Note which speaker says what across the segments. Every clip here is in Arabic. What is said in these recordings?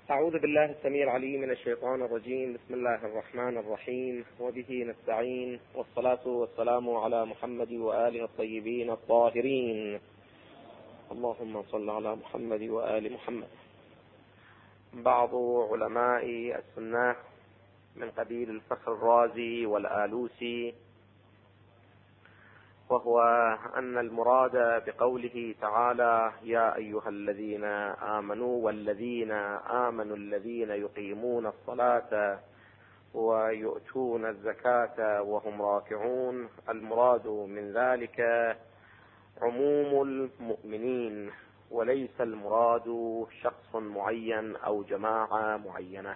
Speaker 1: أعوذ بالله السميع العليم من الشيطان الرجيم. بسم الله الرحمن الرحيم، وبه نستعين، والصلاة والسلام على محمد وآله الطيبين الطاهرين. اللهم صل على محمد وآل محمد. بعض علماء السنة من قبيل الفخر الرازي والآلوسي، وهو أن المراد بقوله تعالى: يا أيها الذين آمنوا والذين آمنوا الذين يقيمون الصلاة ويؤتون الزكاة وهم راكعون، المراد من ذلك عموم المؤمنين، وليس المراد شخص معين أو جماعة معينة.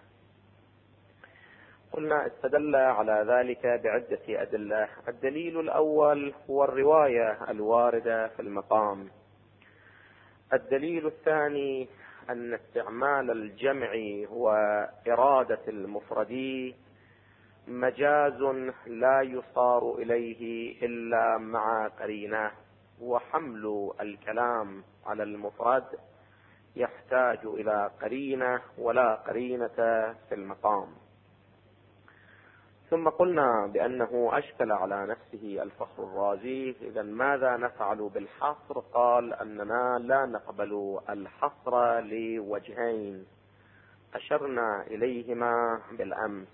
Speaker 1: قلنا استدل على ذلك بعدة أدلة. الدليل الأول هو الرواية الواردة في المقام. الدليل الثاني أن استعمال الجمع وإرادة المفرد مجاز لا يصار إليه إلا مع قرينة، وحمل الكلام على المفرد يحتاج إلى قرينة ولا قرينة في المقام. ثم قلنا بأنه أشكل على نفسه الفخر الرازي، إذا ماذا نفعل بالحصر؟ قال أننا لا نقبل الحصر لوجهين أشرنا إليهما بالأمس.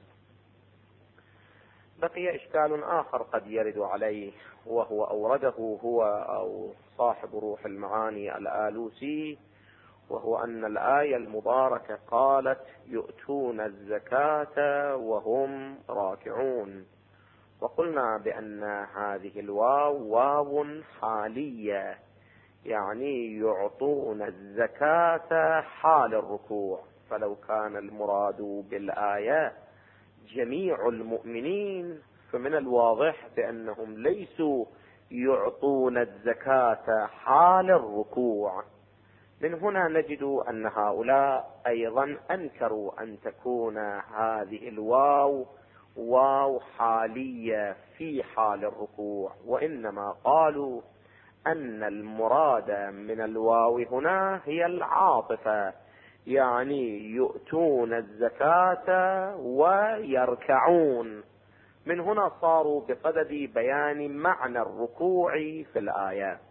Speaker 1: بقي إشكال آخر قد يرد عليه، وهو أورده هو أو صاحب روح المعاني الآلوسي، وهو أن الآية المباركة قالت: يؤتون الزكاة وهم راكعون، وقلنا بأن هذه الواو واو حالية، يعني يعطون الزكاة حال الركوع. فلو كان المراد بالآية جميع المؤمنين فمن الواضح بأنهم ليسوا يعطون الزكاة حال الركوع. من هنا نجد أن هؤلاء أيضا أنكروا أن تكون هذه الواو واو حالية في حال الركوع، وإنما قالوا أن المراد من الواو هنا هي العاطفة، يعني يؤتون الزكاة ويركعون. من هنا صاروا بصدد بيان معنى الركوع في الآية.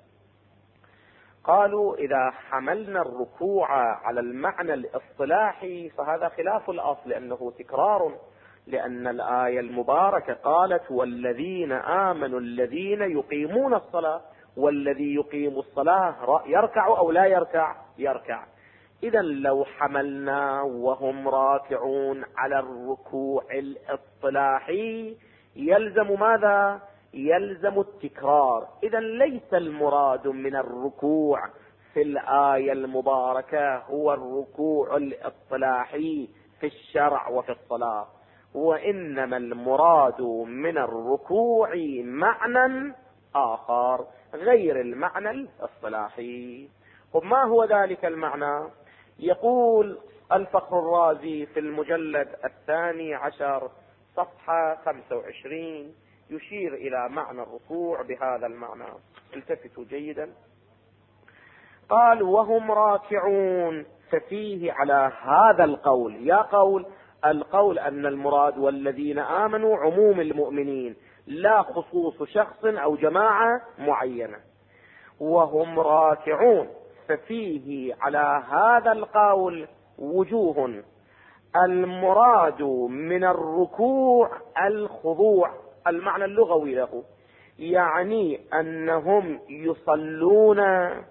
Speaker 1: قالوا: إذا حملنا الركوع على المعنى الاصطلاحي فهذا خلاف الأصل، لأنه تكرار، لأن الآية المباركة قالت: والذين آمنوا الذين يقيمون الصلاة، والذي يقيم الصلاة يركع أو لا يركع؟ يركع. إذا لو حملنا وهم راكعون على الركوع الاصطلاحي يلزم ماذا؟ يلزم التكرار. إذا ليس المراد من الركوع في الآية المباركة هو الركوع الاصطلاحي في الشرع وفي الصلاة، وإنما المراد من الركوع معنى آخر غير المعنى الاصطلاحي. وما هو ذلك المعنى؟ يقول الفخر الرازي في المجلد 12 صفحة 25، يشير إلى معنى الركوع بهذا المعنى. التفتوا جيدا. قال: وهم راكعون، ففيه على هذا القول، يا قول القول أن المراد والذين آمنوا عموم المؤمنين لا خصوص شخص أو جماعة معينة. وهم راكعون، ففيه على هذا القول وجوه. المراد من الركوع الخضوع، المعنى اللغوي له، يعني أنهم يصلون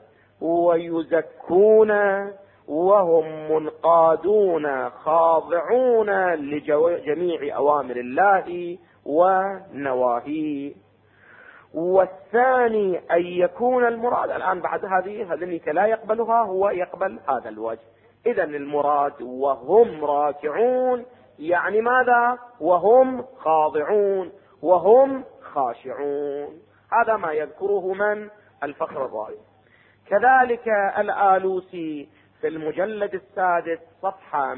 Speaker 1: ويزكون وهم منقادون خاضعون لجميع أوامر الله ونواهيه. والثاني أن يكون المراد، الآن بعد هذه لا يقبلها، هو يقبل هذا الوجه. إذا المراد وهم راكعون يعني ماذا؟ وهم خاضعون وهم خاشعون. هذا ما يذكره من؟ الفخر الرازي. كذلك الآلوسي في المجلد 6 صفحة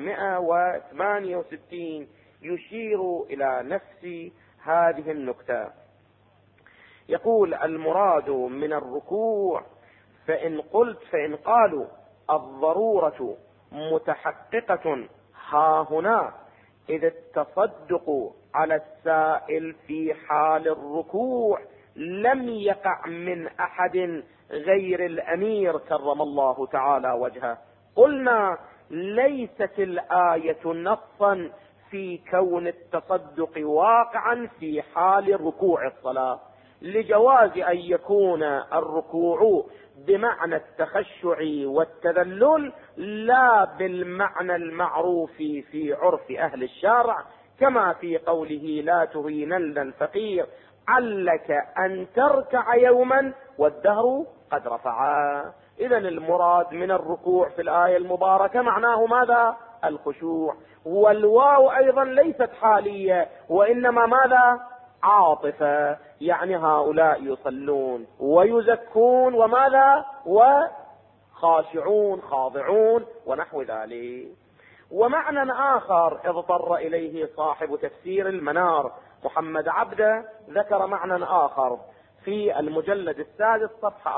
Speaker 1: 168 يشير إلى نفس هذه النكتة. يقول: المراد من الركوع فإن قالوا الضرورة متحققة ها هنا، إذ التصدق على السائل في حال الركوع لم يقع من أحد غير الأمير كرم الله تعالى وجهه. قلنا ليست الآية نصا في كون التصدق واقعا في حال ركوع الصلاة، لجواز أن يكون الركوع بمعنى التخشع والتذلل لا بالمعنى المعروف في عرف أهل الشرع، كما في قوله لا تهينن الفقير علك أن تركع يوما والدهر قد رفعا. إذن المراد من الركوع في الآية المباركة معناه ماذا؟ الخشوع. والواو أيضا ليست حالية وإنما ماذا؟ عاطفة، يعني هؤلاء يصلون ويزكون وماذا؟ وخاشعون خاضعون ونحو ذلك. ومعنى آخر اضطر إليه صاحب تفسير المنار محمد عبده، ذكر معنى آخر في المجلد السادس صفحة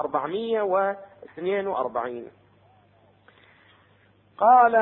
Speaker 1: 442، قال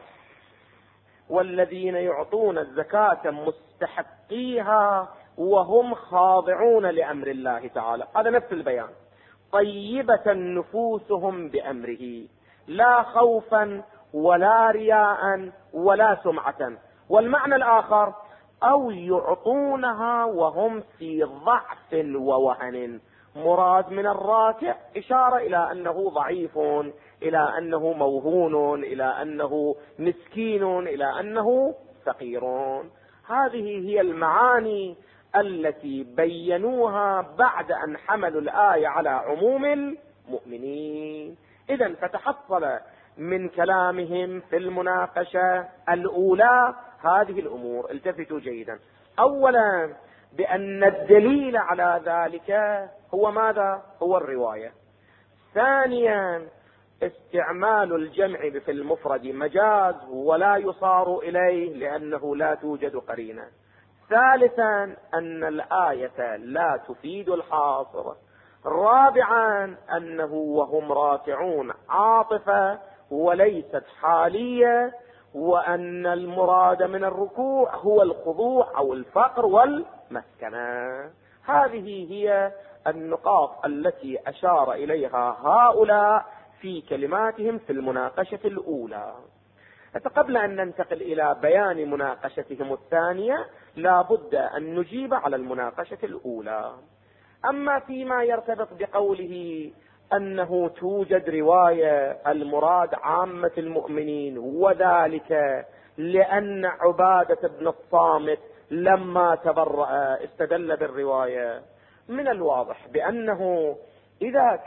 Speaker 1: والذين يعطون الزكاة مستحقيها وهم خاضعون لأمر الله تعالى، هذا نفس البيان، طيبة نفوسهم بأمره لا خوفا ولا رياء ولا سمعة. والمعنى الآخر أو يعطونها وهم في ضعف ووهن، مراد من الراكع إشارة إلى أنه ضعيف، إلى أنه موهون، إلى أنه مسكين، إلى أنه فقير. هذه هي المعاني التي بينوها بعد أن حملوا الآية على عموم المؤمنين. إذن فتحصل من كلامهم في المناقشة الأولى هذه الأمور، التفتوا جيدا. أولا بأن الدليل على ذلك هو ماذا؟ هو الرواية. ثانيا استعمال الجمع في المفرد مجاز ولا يصار إليه لأنه لا توجد قرينة. ثالثا أن الآية لا تفيد الحاصر. رابعا أنه وهم راكعون عاطفة وليست حالية، وأن المراد من الركوع هو الخضوع أو الفقر والمسكنة. هذه هي النقاط التي أشار إليها هؤلاء في كلماتهم في المناقشة الأولى. قبل أن ننتقل إلى بيان مناقشتهم الثانية لا بد أن نجيب على المناقشة الأولى. أما فيما يرتبط بقوله أنه توجد رواية المراد عامة المؤمنين، وذلك لأن عبادة بن الصامت لما تبرأ استدل بالرواية، من الواضح بأنه إذا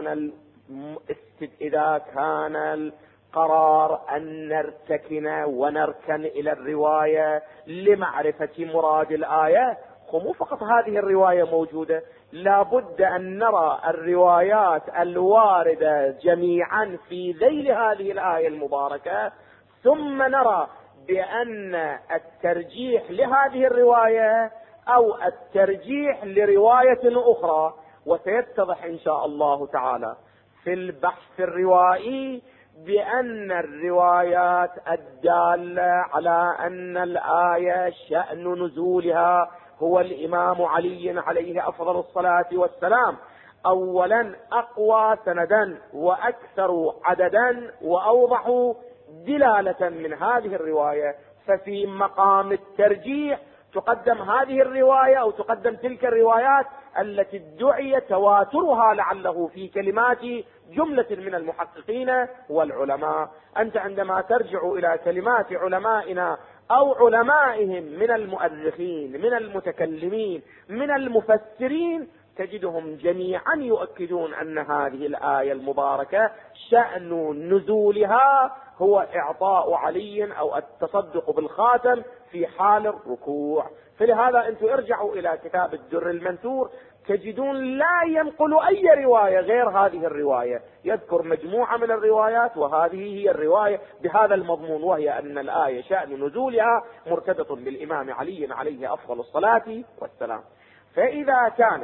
Speaker 1: كان القرار أن نرتكن ونركن إلى الرواية لمعرفة مراد الآية، مو فقط هذه الرواية موجودة، لابد أن نرى الروايات الواردة جميعا في ذيل هذه الآية المباركة، ثم نرى بأن الترجيح لهذه الرواية أو الترجيح لرواية أخرى، وسيتضح إن شاء الله تعالى في البحث الروائي بأن الروايات الدالة على أن الآية شأن نزولها هو الإمام علي عليه أفضل الصلاة والسلام أولا أقوى سندا وأكثر عددا وأوضح دلالة من هذه الرواية، ففي مقام الترجيح تقدم هذه الرواية أو تقدم تلك الروايات التي ادعي تواترها لعله في كلمات جملة من المحققين والعلماء. أنت عندما ترجع إلى كلمات علمائنا أو علمائهم من المؤرخين من المتكلمين من المفسرين تجدهم جميعا يؤكدون أن هذه الآية المباركة شأن نزولها هو إعطاء علي أو التصدق بالخاتم في حال الركوع. فلهذا أنتم ارجعوا إلى كتاب الدر المنثور تجدون لا ينقل أي رواية غير هذه الرواية، يذكر مجموعة من الروايات وهذه هي الرواية بهذا المضمون، وهي أن الآية شأن نزولها مرتبط بالإمام علي عليه أفضل الصلاة والسلام. فإذا كان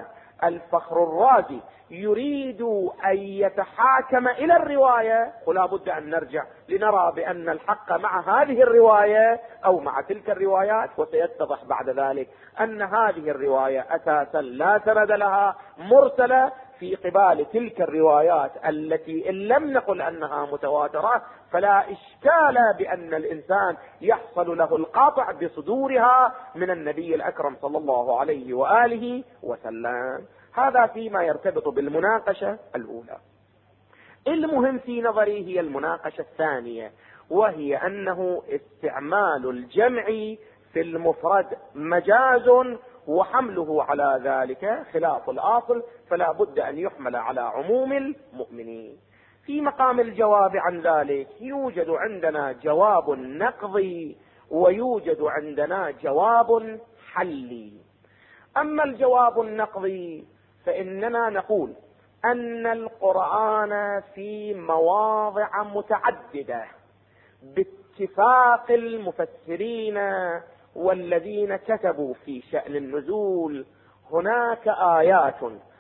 Speaker 1: الفخر الرازي يريد أن يتحاكم إلى الرواية، ولا بد أن نرجع لنرى بأن الحق مع هذه الرواية أو مع تلك الروايات، وسيتضح بعد ذلك أن هذه الرواية أساسا لا سند لها، مرسلة في قبال تلك الروايات التي إن لم نقل أنها متواترة فلا إشكال بأن الإنسان يحصل له القطع بصدورها من النبي الأكرم صلى الله عليه وآله وسلم. هذا فيما يرتبط بالمناقشة الأولى. المهم في نظري هي المناقشة الثانية، وهي أنه استعمال الجمع في المفرد مجاز، وحمله على ذلك خلاف الأصل، فلا بد أن يحمل على عموم المؤمنين. في مقام الجواب عن ذلك يوجد عندنا جواب نقضي ويوجد عندنا جواب حلي. أما الجواب النقضي فإننا نقول أن القرآن في مواضع متعددة باتفاق المفسرين والذين كتبوا في شأن النزول هناك آيات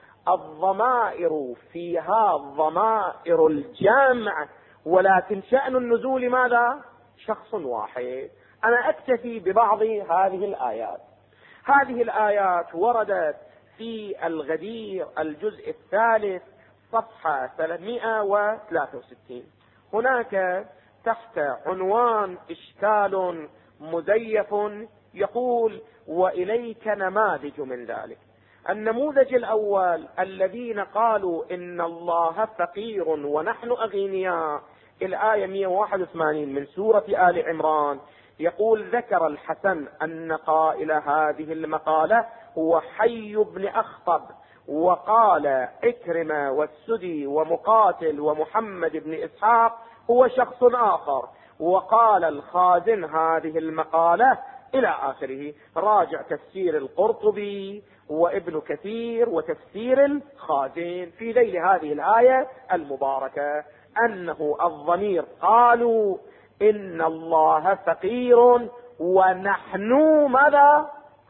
Speaker 1: الضمائر فيها ضمائر الجمع، ولكن شأن النزول ماذا؟ شخص واحد. أنا أكتفي ببعض هذه الآيات. هذه الآيات وردت في الغدير الجزء الثالث صفحة 363. هناك تحت عنوان إشكال مزيف يقول: وإليك نماذج من ذلك. النموذج الأول الذين قالوا إن الله فقير ونحن أغنياء، الآية 181 من سورة آل عمران، يقول: ذكر الحسن أن قائل هذه المقالة هو حي بن أخطب، وقال عكرمة والسدي ومقاتل ومحمد بن إسحاق هو شخص آخر، وقال الخازن هذه المقالة إلى آخره. راجع تفسير القرطبي وابن كثير وتفسير الخازن في ذيل هذه الآية المباركة أنه الضمير قالوا إن الله فقير ونحن ماذا؟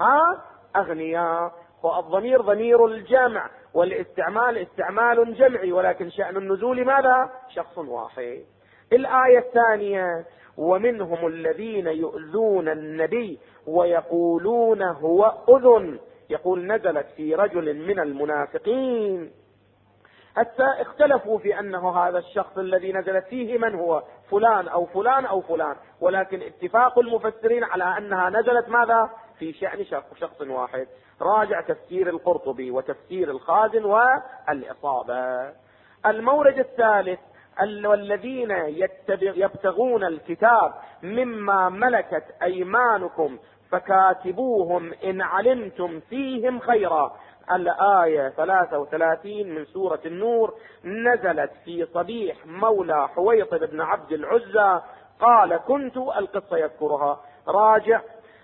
Speaker 1: أغنياء. والضمير ضمير الجمع، والاستعمال استعمال جمعي، ولكن شأن النزول ماذا؟ شخص واحد. الآية الثانية: ومنهم الذين يؤذون النبي ويقولون هو أذن، يقول نزلت في رجل من المنافقين، حتى اختلفوا في أنه هذا الشخص الذي نزلت فيه من هو، فلان أو فلان أو فلان، ولكن اتفاق المفسرين على أنها نزلت ماذا؟ في شأن شخص واحد. راجع تفسير القرطبي وتفسير الخازن والإصابة. المورد الثالث: والذين يبتغون الكتاب مما ملكت أيمانكم فكاتبوهم إن علمتم فيهم خيرا، الآية 33 من سورة النور، نزلت في صبيح مولى حويطب بن عبد العزى قال كنت، القصة يذكرها. راجع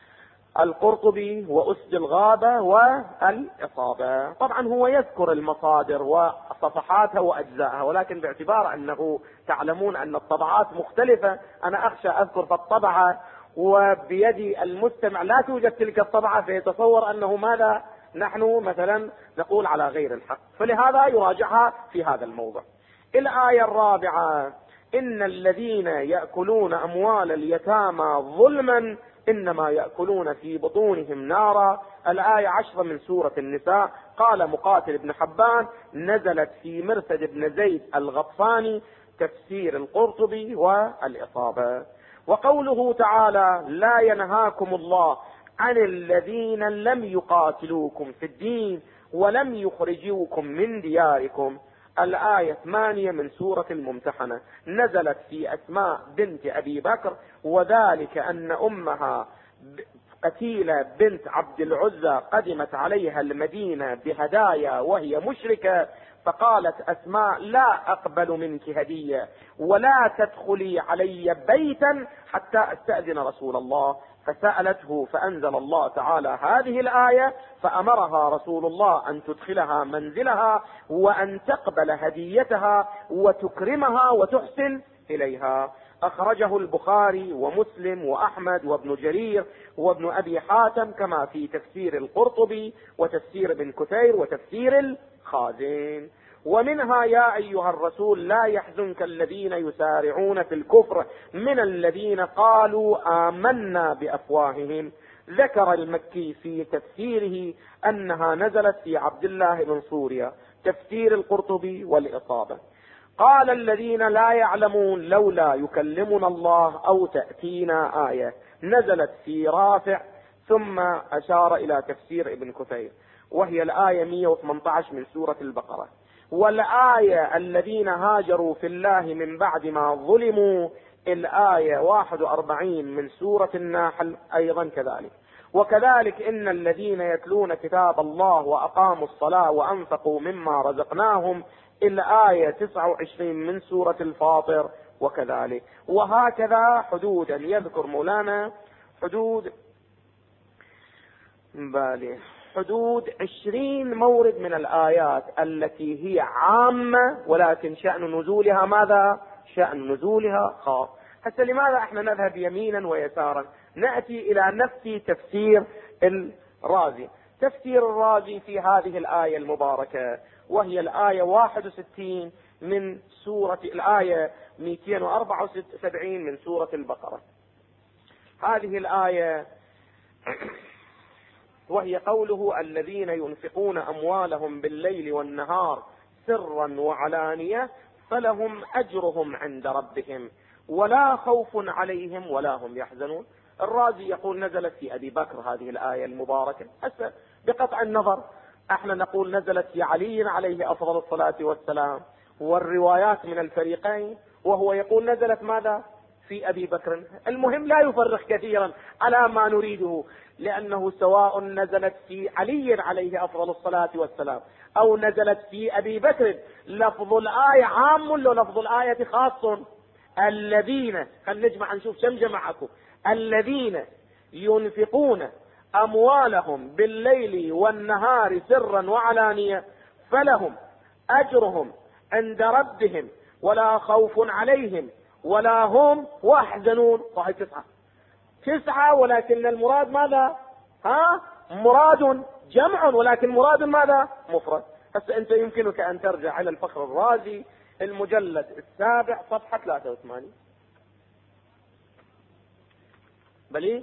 Speaker 1: القرطبي وأسد الغابة والإصابة. طبعا هو يذكر المصادر وصفحاتها وأجزائها، ولكن باعتبار أنه تعلمون أن الطبعات مختلفة، أنا أخشى أذكر في الطبعة وبيدي المستمع لا توجد تلك الطبعة فيتصور أنه ماذا نحن مثلا نقول على غير الحق، فلهذا يراجعها في هذا الموضع. الآية الرابعة: إن الذين يأكلون أموال اليتامى ظلما إنما يأكلون في بطونهم نارا، الآية 10 من سورة النساء. قال مقاتل بن حبان نزلت في مرثد بن زيد الغطفاني، تفسير القرطبي والإصابة. وقوله تعالى: لا ينهاكم الله عن الذين لم يقاتلوكم في الدين ولم يخرجوكم من دياركم، الآية 8 من سورة الممتحنة، نزلت في أسماء بنت أبي بكر، وذلك أن أمها قتيلة بنت عبد العزى قدمت عليها المدينة بهدايا وهي مشركة، فقالت أسماء: لا أقبل منك هدية ولا تدخلي علي بيتا حتى أستأذن رسول الله. فسألته فأنزل الله تعالى هذه الآية، فأمرها رسول الله أن تدخلها منزلها وأن تقبل هديتها وتكرمها وتحسن إليها. أخرجه البخاري ومسلم وأحمد وابن جرير وابن أبي حاتم، كما في تفسير القرطبي وتفسير ابن كثير وتفسير الخازن. ومنها: يا أيها الرسول لا يحزنك الذين يسارعون في الكفر من الذين قالوا آمنا بأفواههم. ذكر المكي في تفسيره أنها نزلت في عبد الله بن سوريا. تفسير القرطبي والإصابة: قال الذين لا يعلمون لولا يكلمنا الله أو تأتينا آية، نزلت في رافع. ثم أشار إلى تفسير ابن كثير، وهي الآية 118 من سورة البقرة. والآية الذين هاجروا في الله من بعد ما ظلموا، الآية 41 من سورة النحل أيضا كذلك. وكذلك إن الذين يتلون كتاب الله وأقاموا الصلاة وأنفقوا مما رزقناهم، الآية 29 من سورة الفاطر وكذلك. وهكذا حدودا يذكر مولانا حدود 20 مورد من الآيات التي هي عامة، ولكن شأن نزولها ماذا؟ شأن نزولها خاص. حتى لماذا احنا نذهب يمينا ويسارا؟ نأتي إلى نفس تفسير الرازي. تفسير الرازي في هذه الآية المباركة، وهي الآية 61 من سورة الآية 274 من سورة البقرة. هذه الآية وهي قوله: الذين ينفقون أموالهم بالليل والنهار سرا وعلانية فلهم أجرهم عند ربهم ولا خوف عليهم ولا هم يحزنون. الرازي يقول نزلت في أبي بكر هذه الآية المباركة. هسه بقطع النظر احنا نقول نزلت في علي عليه أفضل الصلاة والسلام، والروايات من الفريقين، وهو يقول نزلت ماذا؟ في أبي بكر. المهم لا يفرق كثيرا على ما نريده، لأنه سواء نزلت في علي عليه أفضل الصلاة والسلام أو نزلت في أبي بكر، لفظ الآية عام ولفظ الآية خاص. الذين، خلينا نجمع نشوف كم جمعكم. الذين ينفقون أموالهم بالليل والنهار سرا وعلانية فلهم أجرهم عند ربهم ولا خوف عليهم ولا هم يحزنون. صحيح 9، ولكن المراد ماذا؟ مراد جمع، ولكن مراد ماذا؟ مفرد. هسه انت يمكنك ان ترجع الى الفخر الرازي المجلد 7 صفحة 83. بلي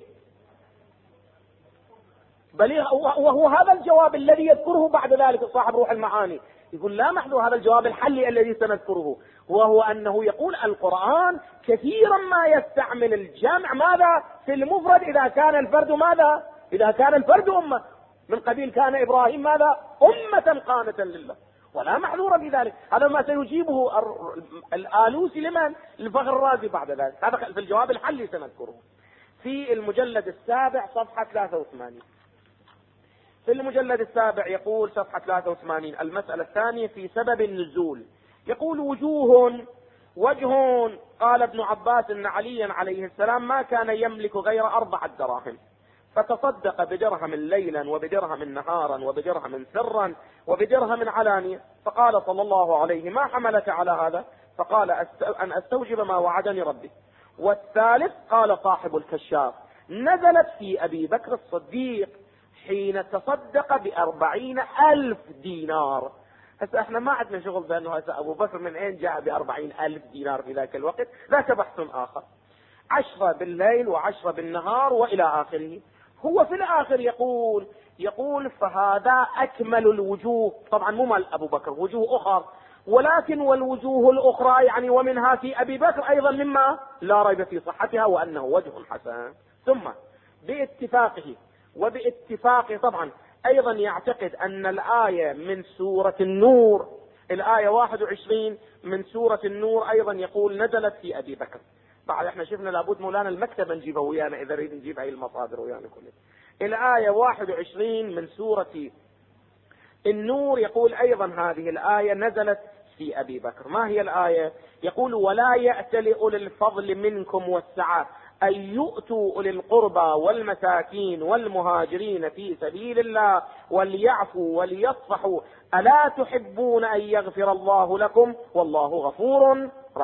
Speaker 1: وهو هذا الجواب الذي يذكره بعد ذلك صاحب روح المعاني. يقول لا محذور، هذا الجواب الحلي الذي سنذكره، وهو أنه يقول القرآن كثيرا ما يستعمل الجمع ماذا؟ في المفرد إذا كان الفرد ماذا؟ إذا كان الفرد أمة، من قبيل كان إبراهيم ماذا؟ أمة قانتا لله، ولا محذور في ذلك. هذا ما سيجيبه الآلوسي لمن؟ الفخر الرازي بعد ذلك. هذا في الجواب الحلي سنذكره في المجلد 7 صفحة 83. في المجلد 7 يقول صفحة 83 المسألة الثانية في سبب النزول. يقول وجه قال ابن عباس إن عليا عليه السلام ما كان يملك غير 4 دراهم، فتصدق بدرهم ليلا وبدرهم نهارا وبدرهم سرا وبدرهم علانية. فقال صلى الله عليه: ما حملك على هذا؟ فقال: أن أستوجب ما وعدني ربي. والثالث قال صاحب الكشاف: نزلت في أبي بكر الصديق حين تصدق ب40,000 دينار. هسه احنا ما عندنا شغل بأنه هسه أبو بكر من أين جاء ب40,000 دينار في ذاك الوقت، ذاك بحث آخر. 10 بالليل و10 بالنهار وإلى آخره. هو في الآخر يقول فهذا أكمل الوجوه. طبعا مو مال أبو بكر، وجوه أخرى، ولكن والوجوه الأخرى يعني ومنها في أبي بكر أيضا مما لا ريب في صحتها وأنه وجه حسن. ثم وباتفاقه طبعا أيضا يعتقد أن الآية من سورة النور، الآية 21 من سورة النور أيضا يقول نزلت في أبي بكر. بعد احنا شفنا لابد مولانا المكتبة نجيبها ويانا إذا نريد نجيب هاي المصادر ويانا كلها. الآية 21 من سورة النور يقول أيضا هذه الآية نزلت في أبي بكر. ما هي الآية؟ يقول: ولا يأتل أولي الفضل منكم والسعة أن يؤتوا أولي القربى والمساكين والمهاجرين في سبيل الله وليعفوا وليصفحوا ألا تحبون أن يغفر الله لكم والله غفور رحيم.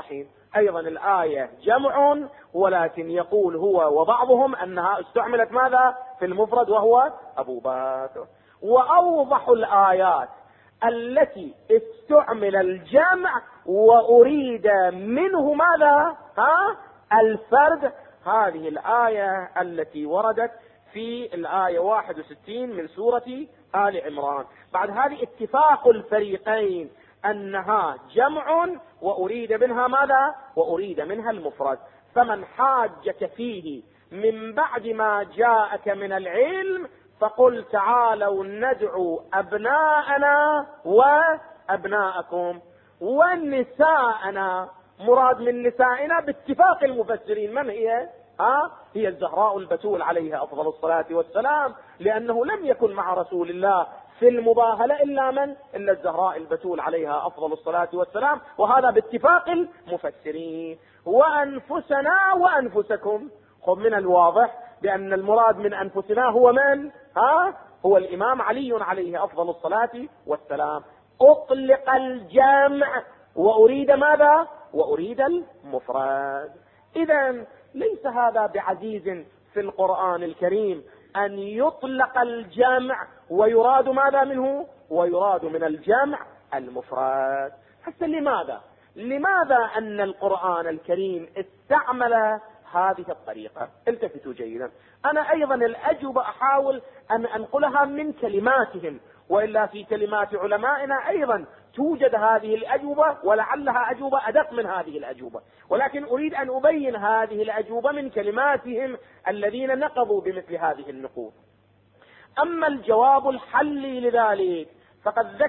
Speaker 1: أيضا الآية جمع، ولكن يقول هو وبعضهم أنها استعملت ماذا في المفرد وهو أبو بكر. وأوضح الآيات التي استعمل الجمع وأريد منه ماذا؟ الفرد، هذه الآية التي وردت في الآية 61 من سورة آل عمران. بعد هذه اتفاق الفريقين أنها جمع وأريد منها ماذا؟ وأريد منها المفرد. فمن حاجك فيه من بعد ما جاءك من العلم فقل تعالوا ندعو أبناءنا وأبناءكم ونساءنا. مراد من نسائنا باتفاق المفسرين من هي؟ هي الزهراء البتول عليها أفضل الصلاة والسلام، لأنه لم يكن مع رسول الله في المباهلة إلا الزهراء البتول عليها أفضل الصلاة والسلام، وهذا باتفاق المفسرين. وأنفسنا وأنفسكم. خذ من الواضح بأن المراد من أنفسنا هو من؟ هو الإمام علي عليه أفضل الصلاة والسلام. أطلق الجمع وأريد ماذا؟ وأريد المفرد. إذن ليس هذا بعزيز في القرآن الكريم أن يطلق الجمع ويراد ماذا منه؟ ويراد من الجمع المفرد. حتى لماذا أن القرآن الكريم استعمل هذه الطريقة؟ التفتوا جيدا. أنا أيضا الأجوبة أحاول أن أنقلها من كلماتهم، وإلا في كلمات علمائنا أيضا توجد هذه الأجوبة، ولعلها أجوبة أدق من هذه الأجوبة، ولكن أريد أن أبين هذه الأجوبة من كلماتهم الذين نقضوا بمثل هذه النقوض. أما الجواب الحلي لذلك فقد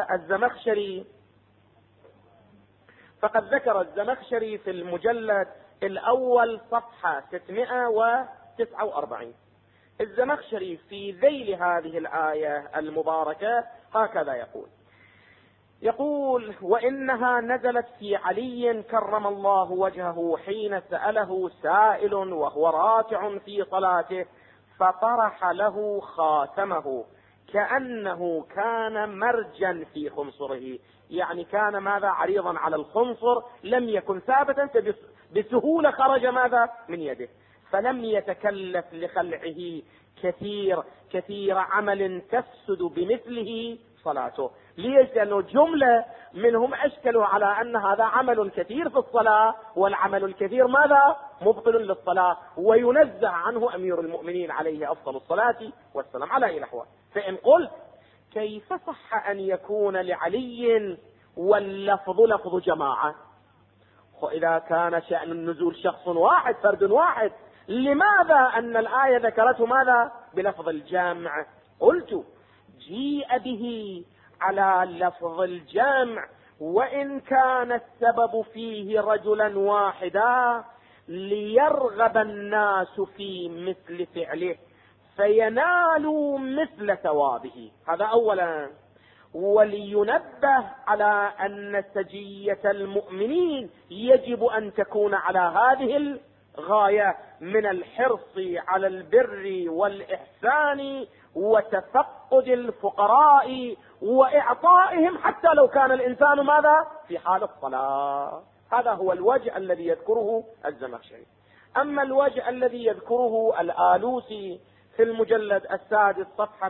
Speaker 1: ذكر الزمخشري في المجلد الأول صفحة 649. الزمخشري في ذيل هذه الآية المباركة هكذا يقول: وإنها نزلت في علي كرم الله وجهه حين سأله سائل وهو راكع في صلاته فطرح له خاتمه كأنه كان مرجا في خنصره، يعني كان ماذا؟ عريضا على الخنصر، لم يكن ثابتا، بسهولة خرج ماذا؟ من يده، فلم يتكلف لخلعه كثير عمل تفسد بمثله صلاته. ليش؟ لأنه جملة منهم أشكلوا على أن هذا عمل كثير في الصلاة، والعمل الكثير ماذا؟ مبطل للصلاة، وينزه عنه أمير المؤمنين عليه أفضل الصلاة والسلام على أي الأحوال. فإن قلت كيف صح أن يكون لعلي واللفظ لفظ جماعة؟ وإذا كان شأن النزول شخص واحد فرد واحد، لماذا أن الآية ذكرته ماذا؟ بلفظ الجمع؟ قلت جيء به على لفظ الجمع وإن كان السبب فيه رجلا واحدا ليرغب الناس في مثل فعله فينالوا مثل ثوابه، هذا أولا. ولينبه على أن سجية المؤمنين يجب أن تكون على هذه الغاية من الحرص على البر والإحسان وتفقد الفقراء وإعطائهم حتى لو كان الإنسان ماذا؟ في حال الصلاة. هذا هو الوجه الذي يذكره الزمخشري. أما الوجه الذي يذكره الآلوسي في المجلد السادس صفحة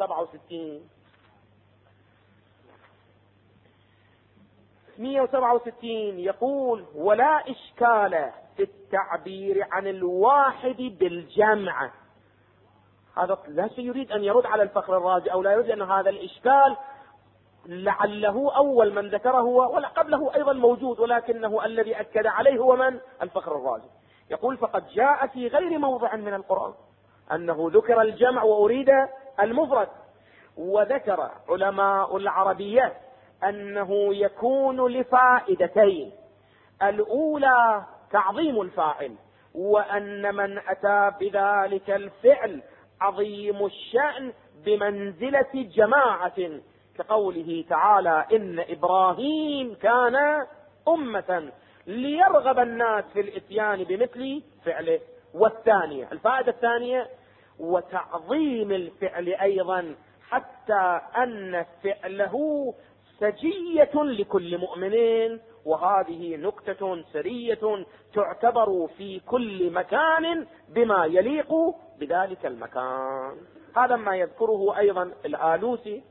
Speaker 1: 167 يقول: ولا إشكال في التعبير عن الواحد بالجمع. هذا لا شيء يريد أن يرد على الفخر الرازي أو لا يريد أن هذا الإشكال لعله أول من ذكره ولا قبله أيضا موجود، ولكنه الذي أكد عليه هو من؟ الفخر الرازي. يقول: فقد جاء في غير موضع من القرآن أنه ذكر الجمع وأريد المفرد، وذكر علماء العربية أنه يكون لفائدتين: الأولى تعظيم الفاعل، وأن من أتى بذلك الفعل عظيم الشأن بمنزلة جماعة، كقوله تعالى: إن إبراهيم كان أمة ليرغب الناس في الإتيان بمثل فعله. والثانية، الفائدة الثانية: وتعظيم الفعل أيضا حتى أن فعله سجية لكل مؤمن وهذه نكتة سرية تعتبر في كل مكان بما يليق بذلك المكان. هذا ما يذكره أيضا الآلوسي،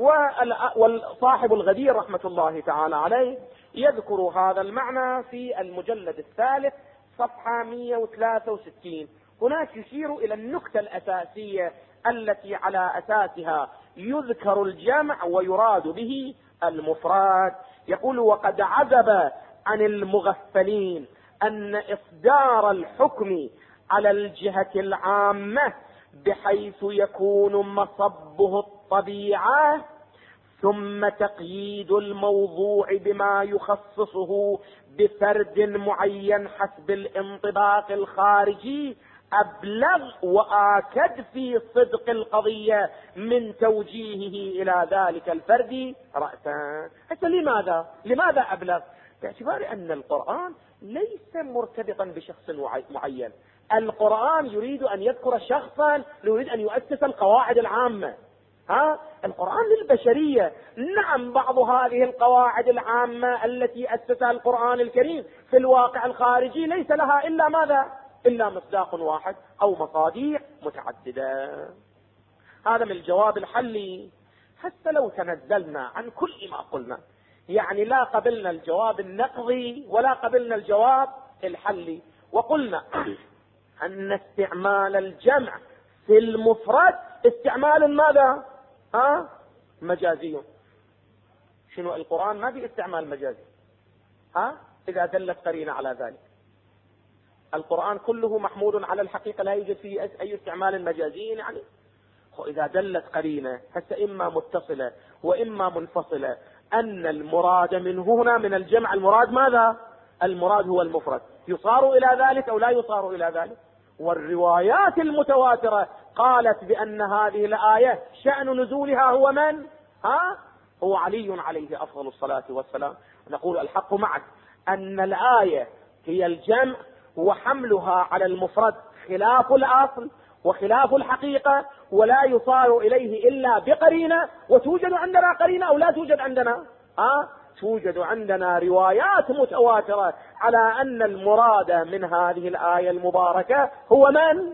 Speaker 1: والصاحب الغدير رحمة الله تعالى عليه يذكر هذا المعنى في المجلد الثالث صفحة 163. هناك يشير إلى النكتة الأساسية التي على أساسها يذكر الجمع ويراد به المفرد. يقول: وقد عزب عن المغفلين أن إصدار الحكم على الجهة العامة بحيث يكون مصبه الطبيعة ثم تقييد الموضوع بما يخصصه بفرد معين حسب الانطباق الخارجي أبلغ وآكد في صدق القضية من توجيهه إلى ذلك الفرد رأسا. حتى لماذا أبلغ؟ باعتبار أن القرآن ليس مرتبطا بشخص معين. القرآن يريد أن يذكر شخصا، يريد أن يؤسس القواعد العامة. القرآن للبشرية. نعم، بعض هذه القواعد العامة التي أسسها القرآن الكريم في الواقع الخارجي ليس لها إلا ماذا؟ إلا مصداق واحد أو مصاديق متعددة. هذا من الجواب الحلي. حتى لو تنزلنا عن كل ما قلنا، يعني لا قبلنا الجواب النقضي ولا قبلنا الجواب الحلي، وقلنا أن استعمال الجمع في المفرد استعمال ماذا؟ مجازي. شنو؟ القرآن ما في استعمال مجازي إذا دلت قرينة على ذلك. القرآن كله محمول على الحقيقة، لا يوجد فيه أي استعمال مجازي. يعني إذا دلت قرينة حتى إما متصلة وإما منفصلة أن المراد منه هنا من الجمع المراد ماذا؟ المراد هو المفرد. يصار إلى ذلك أو لا يصار إلى ذلك؟ والروايات المتواترة قالت بأن هذه الآية شأن نزولها هو من؟ هو علي عليه أفضل الصلاة والسلام. نقول الحق معك أن الآية هي الجمع، وحملها على المفرد خلاف الأصل وخلاف الحقيقة، ولا يصار إليه إلا بقرينة. وتوجد عندنا قرينة أو لا توجد عندنا؟ توجد عندنا روايات متواترة على أن المراد من هذه الآية المباركة هو من؟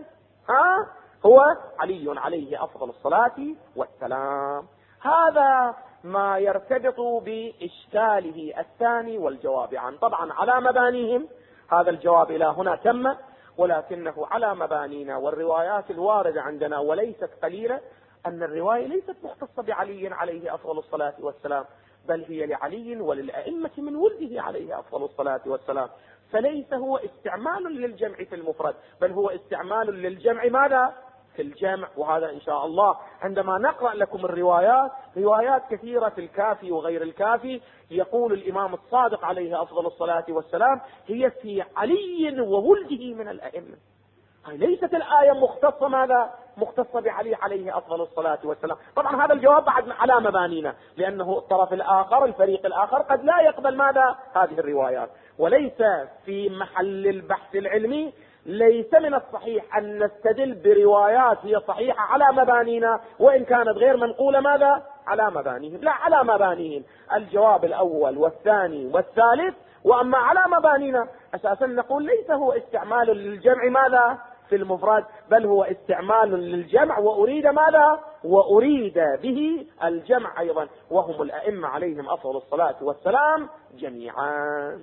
Speaker 1: هو علي عليه أفضل الصلاة والسلام. هذا ما يرتبط بإشكاله الثاني والجواب عنه. طبعا على مبانيهم هذا الجواب إلى هنا تم، ولكنه على مبانينا والروايات الواردة عندنا وليست قليلة، أن الرواية ليست مختصة بعلي عليه أفضل الصلاة والسلام، بل هي لعلي وللأئمة من ولده عليه أفضل الصلاة والسلام. فليس هو استعمال للجمع في المفرد، بل هو استعمال للجمع ماذا؟ في الجمع. وهذا إن شاء الله عندما نقرأ لكم الروايات، روايات كثيرة في الكافي وغير الكافي، يقول الإمام الصادق عليه أفضل الصلاة والسلام هي في علي وولده من الأئمة. ليست الآية مختصة ماذا؟ مختصة بعلي عليه أفضل الصلاة والسلام. طبعا هذا الجواب بعد على مبانينا، لأنه الطرف الآخر الفريق الآخر قد لا يقبل ماذا؟ هذه الروايات. وليس في محل البحث العلمي، ليس من الصحيح أن نستدل بروايات هي صحيحة على مبانينا وإن كانت غير منقولة ماذا؟ على مبانيهم. لا، على مبانيهم الجواب الأول والثاني والثالث. وأما على مبانينا أساسا نقول ليس هو استعمال للجمع ماذا؟ في المفرد، بل هو استعمال للجمع وأريد ماذا؟ وأريد به الجمع أيضا، وهم الأئمة عليهم أفضل الصلاة والسلام جميعا.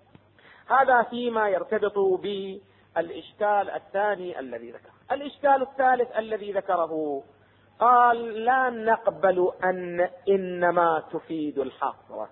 Speaker 1: هذا فيما يرتبط بالإشكال الثاني الذي ذكره. الإشكال الثالث الذي ذكره قال: لا نقبل أن إنما تفيد الحصر.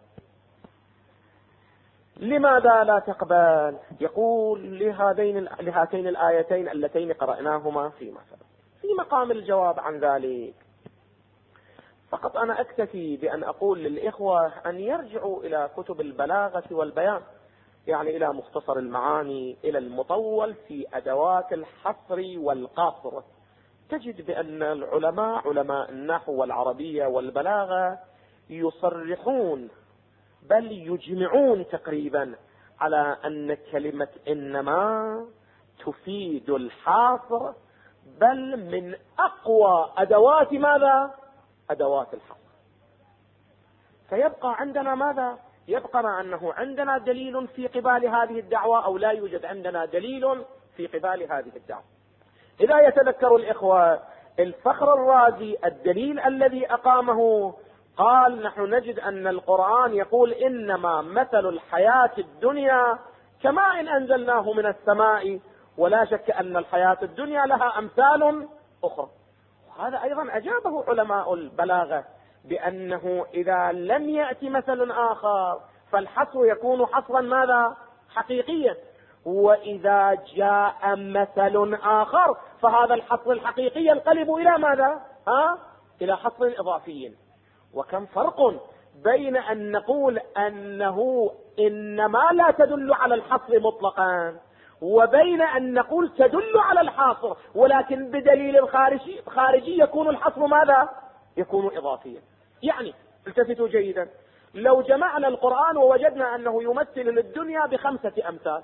Speaker 1: لماذا لا تقبل؟ يقول لهاتين الآيتين اللتين قرأناهما فيما سبق. في مقام الجواب عن ذلك فقط أنا أكتفي بأن أقول للإخوة أن يرجعوا إلى كتب البلاغة والبيان، يعني إلى مختصر المعاني، إلى المطول في أدوات الحصر والقصر. تجد بأن العلماء، علماء النحو والعربية والبلاغة، يصرحون بل يجمعون تقريبا على أن كلمة إنما تفيد الحصر، بل من أقوى أدوات ماذا؟ أدوات الحصر. فيبقى عندنا ماذا؟ يبقى مع أنه عندنا دليل في قبال هذه الدعوة أو لا يوجد عندنا دليل في قبال هذه الدعوة. إذا يتذكر الإخوة الفخر الرازي الدليل الذي أقامه، قال نحن نجد أن القرآن يقول إنما مثل الحياة الدنيا كماء إن أنزلناه من السماء ولا شك أن الحياة الدنيا لها أمثال أخرى. وهذا أيضا أجابه علماء البلاغة بأنه إذا لم يأتي مثل آخر فالحصر يكون حصرا ماذا؟ حقيقيا، وإذا جاء مثل آخر فهذا الحصر الحقيقي ينقلب إلى ماذا؟ إلى حصر إضافي. وكم فرق بين أن نقول أنه إنما لا تدل على الحصر مطلقا، وبين أن نقول تدل على الحاصر ولكن بدليل خارجي يكون الحصر ماذا؟ يكون إضافيا. يعني التفتوا جيدا، لو جمعنا القرآن ووجدنا أنه يمثل للدنيا ب5 أمثال،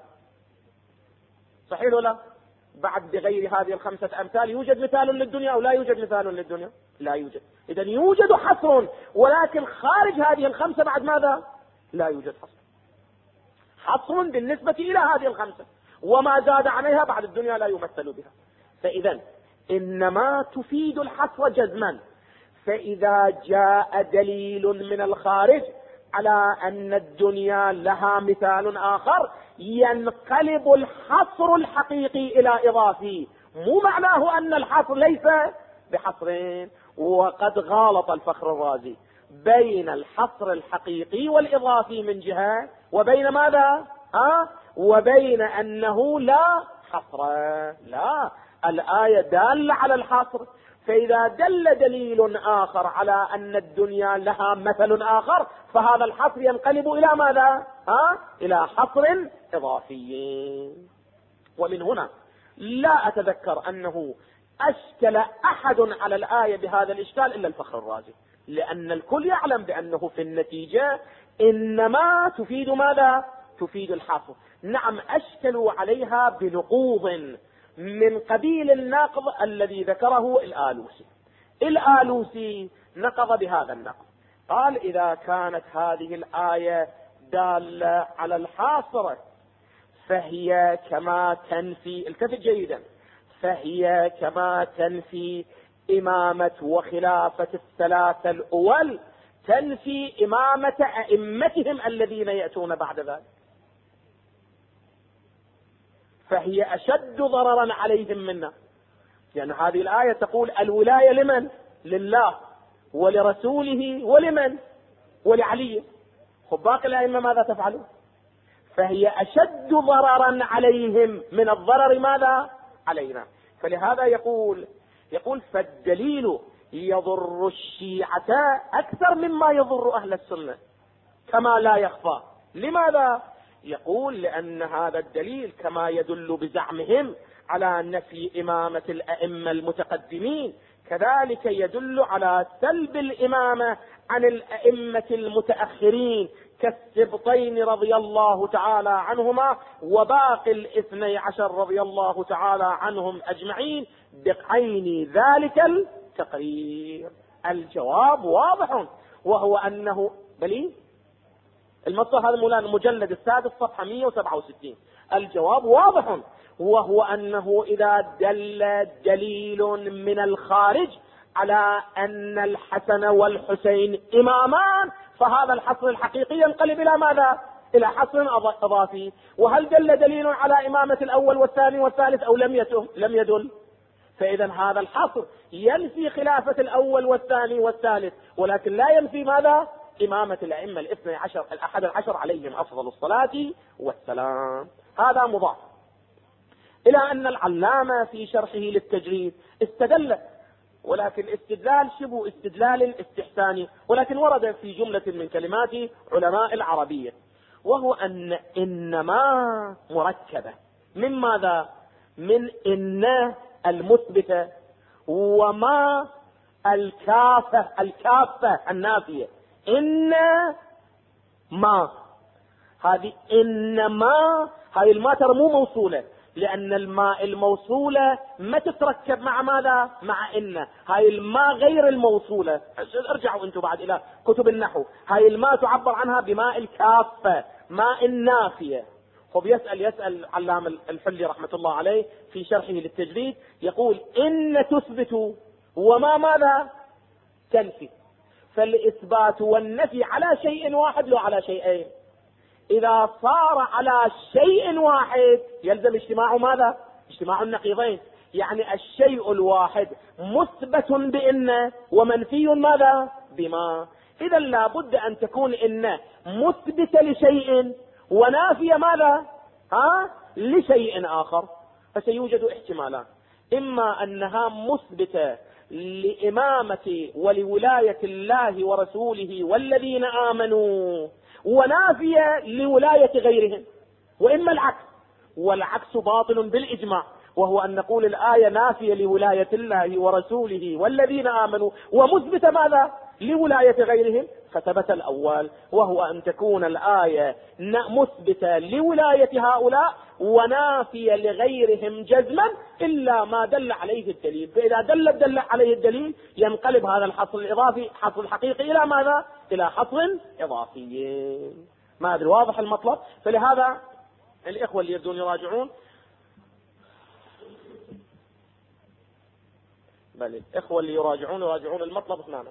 Speaker 1: صحيح ولا؟ بعد بغير هذه ال5 أمثال يوجد مثال للدنيا أو لا يوجد مثال للدنيا؟ لا يوجد. إذن يوجد حصر، ولكن خارج هذه ال5 بعد ماذا؟ لا يوجد حصر بالنسبة إلى هذه ال5، وما زاد عليها بعد الدنيا لا يمثل بها. فإذن إنما تفيد الحصر جزما. فإذا جاء دليل من الخارج على أن الدنيا لها مثال آخر ينقلب الحصر الحقيقي إلى إضافي، مو معناه أن الحصر ليس بحصرين. وقد غالط الفخر الرازي بين الحصر الحقيقي والإضافي من جهة، وبين ماذا؟ وبين أنه لا حصر. لا، الآية دالة على الحصر، فإذا دل دليل آخر على أن الدنيا لها مثل آخر فهذا الحصر ينقلب إلى ماذا؟ إلى حصر إضافي. ومن هنا لا أتذكر أنه أشكل أحد على الآية بهذا الإشكال إلا الفخر الرازي، لأن الكل يعلم بأنه في النتيجة إنما تفيد ماذا؟ تفيد الحصر. نعم، أشكلوا عليها بنقوض من قبيل النقض الذي ذكره الآلوسي. الآلوسي نقض بهذا النقض، قال إذا كانت هذه الآية دالة على الحاصرة فهي كما تنفي، التفت جيدا، فهي كما تنفي إمامة وخلافة الثلاثة الأول تنفي إمامة أئمتهم الذين يأتون بعد ذلك، فهي أشد ضررا عليهم منا. يعني هذه الآية تقول الولاية لمن؟ لله ولرسوله ولمن؟ ولعلي. باقي الأئمة ماذا تفعلون؟ فهي أشد ضررا عليهم من الضرر ماذا؟ علينا. فلهذا يقول فالدليل يضر الشيعة أكثر مما يضر أهل السنة كما لا يخفى. لماذا؟ يقول لأن هذا الدليل كما يدل بزعمهم على نفي إمامة الأئمة المتقدمين كذلك يدل على سلب الإمامة عن الأئمة المتأخرين كالسبطين رضي الله تعالى عنهما وباقي 12 رضي الله تعالى عنهم أجمعين بعين ذلك التقرير. الجواب واضح، وهو أنه المصدر هذا مولانا المجلد السادس صفحة 167. الجواب واضح، وهو أنه إذا دل دليل من الخارج على أن الحسن والحسين إمامان فهذا الحصر الحقيقي ينقلب إلى ماذا؟ إلى حصر إضافي. وهل دل دليل على إمامة الأول والثاني والثالث أو لم يدل؟ فإذا هذا الحصر ينفي خلافة الأول والثاني والثالث، ولكن لا ينفي ماذا؟ إمامة الأئمة 11 عليهم أفضل الصلاة والسلام. هذا مضاف إلى أن العلامة في شرحه للتجريد استدل، ولكن استدلال شبه استدلال استحساني، ولكن ورد في جملة من كلمات علماء العربية، وهو أن إنما مركبة من ماذا؟ من إن المثبتة وما الكافة النافية. إن ما هذه إنما هذه الما ترى مو موصولة، لأن الماء الموصولة ما تتركب مع ماذا؟ مع إن. هاي الماء غير الموصولة. ارجعوا أنتم بعد إلى كتب النحو. هاي الماء تعبر عنها بماء الكافة، ماء النافية. خب يسأل علام الحلي رحمة الله عليه في شرحه للتجريد، يقول إن تثبت وما ماذا؟ تنفي. فالإثبات والنفي على شيء واحد لو على شيئين. إذا صار على شيء واحد يلزم اجتماع ماذا؟ اجتماع النقيضين. يعني الشيء الواحد مثبت بإن ومنفي ماذا؟ بما. إذا لابد أن تكون إن مثبتة لشيء ونافية ماذا؟ لشيء آخر. فسيوجد احتمالات، إما أنها مثبتة لإمامة ولولاية الله ورسوله والذين آمنوا ونافية لولاية غيرهم، وإما العكس، والعكس باطل بالإجماع، وهو أن نقول الآية نافية لولاية الله ورسوله والذين آمنوا ومثبتة ماذا؟ لولاية غيرهم. فثبت الأول، وهو أن تكون الآية مثبتة لولاية هؤلاء ونافية لغيرهم جزما إلا ما دل عليه الدليل. فإذا دل عليه الدليل ينقلب هذا الحصر الإضافي حصر الحقيقي إلى ماذا؟ إلى حصر إضافي. ما أدري واضح المطلب؟ فلهذا الإخوة اللي يريدون يراجعون، بل الإخوة اللي يراجعون المطلب اثنان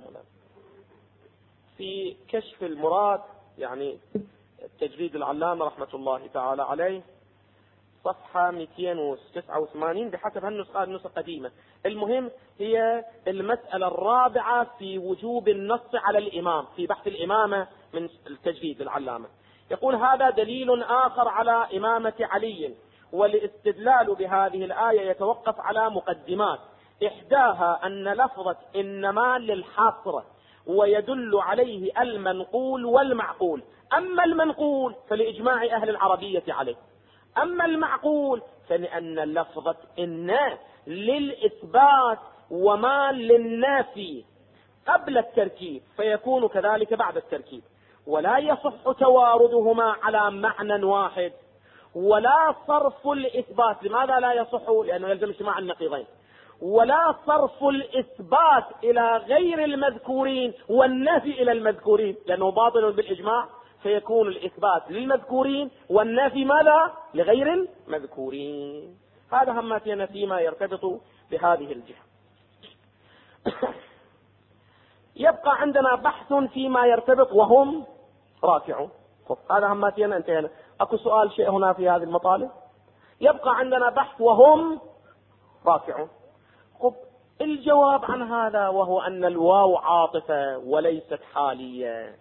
Speaker 1: في كشف المراد، يعني التجريد العلامة رحمة الله تعالى عليه، صفحة 289 بحسب هالنسخة، النسخة قديمة. المهم هي المسألة الرابعة في وجوب النص على الإمام في بحث الإمامة من التجريد العلامة. يقول هذا دليل آخر على إمامة علي، والاستدلال بهذه الآية يتوقف على مقدمات، إحداها أن لفظة إنما للحصر ويدل عليه المنقول والمعقول. أما المنقول فلإجماع أهل العربية عليه، أما المعقول فلأن لفظة إن للإثبات وما للنافي قبل التركيب، فيكون كذلك بعد التركيب، ولا يصح تواردهما على معنى واحد، ولا صرف الإثبات. لماذا لا يصح؟ لأنه يلزم اجتماع النقيضين. ولا صرف الإثبات إلى غير المذكورين والنفي إلى المذكورين، لأنه باطل بالإجماع، فيكون الإثبات للمذكورين والنفي ماذا؟ لغير المذكورين. هذا همتنا فيما يرتبط بهذه الجهة. يبقى عندنا بحث فيما يرتبط وهم راكعون. هذا همتنا انتهينا. أكو سؤال شيء هنا في هذه المطالب؟ يبقى عندنا بحث وهم راكعون. الجواب عن هذا وهو أن الواو عاطفة وليست حالية.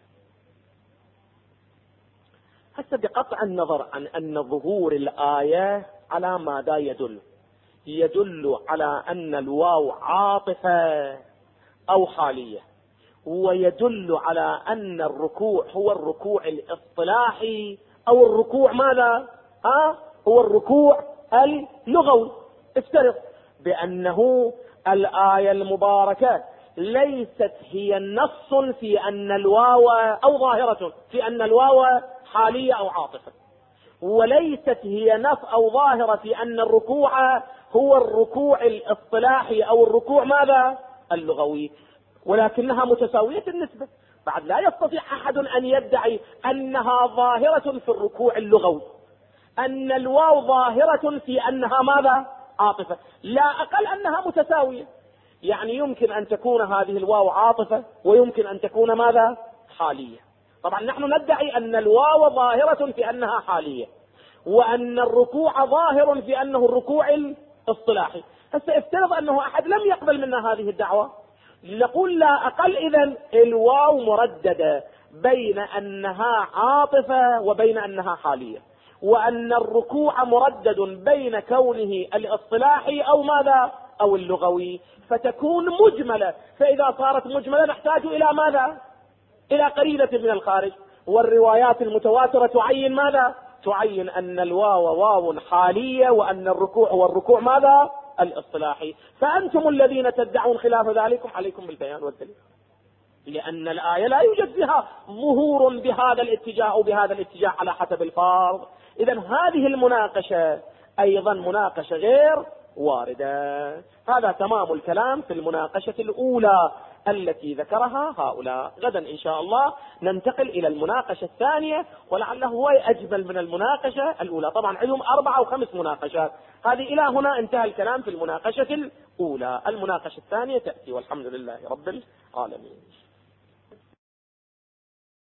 Speaker 1: هسه بقطع النظر عن أن ظهور الآية على ماذا يدل على أن الواو عاطفة أو حالية، ويدل على أن الركوع هو الركوع الاصطلاحي أو الركوع ماذا؟ هو الركوع اللغوي. افترض بأنه الآية المباركة ليست هي نص في أن الواو أو ظاهرة في أن الواو حالية أو عاطفة، وليست هي نص أو ظاهرة في أن الركوع هو الركوع الاصطلاحي أو الركوع ماذا؟ اللغوي، ولكنها متساوية النسبة. بعد لا يستطيع أحد أن يدعي أنها ظاهرة في الركوع اللغوي، أن الواو ظاهرة في أنها ماذا؟ عاطفة. لا أقل أنها متساوية. يعني يمكن أن تكون هذه الواو عاطفة ويمكن أن تكون ماذا؟ حالية. طبعا نحن ندعي أن الواو ظاهرة في أنها حالية، وأن الركوع ظاهر في أنه الركوع الاصطلاحي. هسه افترض أنه أحد لم يقبل منا هذه الدعوة، نقول لا أقل إذن الواو مرددة بين أنها عاطفة وبين أنها حالية، وأن الركوع مردد بين كونه الاصطلاحي أو ماذا؟ أو اللغوي، فتكون مجملة. فإذا صارت مجملة نحتاج إلى ماذا؟ إلى قرينة من الخارج، والروايات المتواترة تعين ماذا؟ تعين أن الواو واو حالية وأن الركوع هو الركوع ماذا؟ الاصطلاحي. فأنتم الذين تدعون خلاف ذلكم عليكم بالبيان والدليل، لأن الآية لا يوجد فيها ظهور بهذا الاتجاه أو بهذا الاتجاه على حسب الفرض. إذن هذه المناقشة أيضا مناقشة غير واردة. هذا تمام الكلام في المناقشة الأولى التي ذكرها هؤلاء. غدا إن شاء الله ننتقل إلى المناقشة الثانية، ولعله هو أجمل من المناقشة الأولى. طبعا عندهم 4 أو 5 مناقشات، هذه إلى هنا انتهى الكلام في المناقشة الأولى. المناقشة الثانية تأتي، والحمد لله رب العالمين.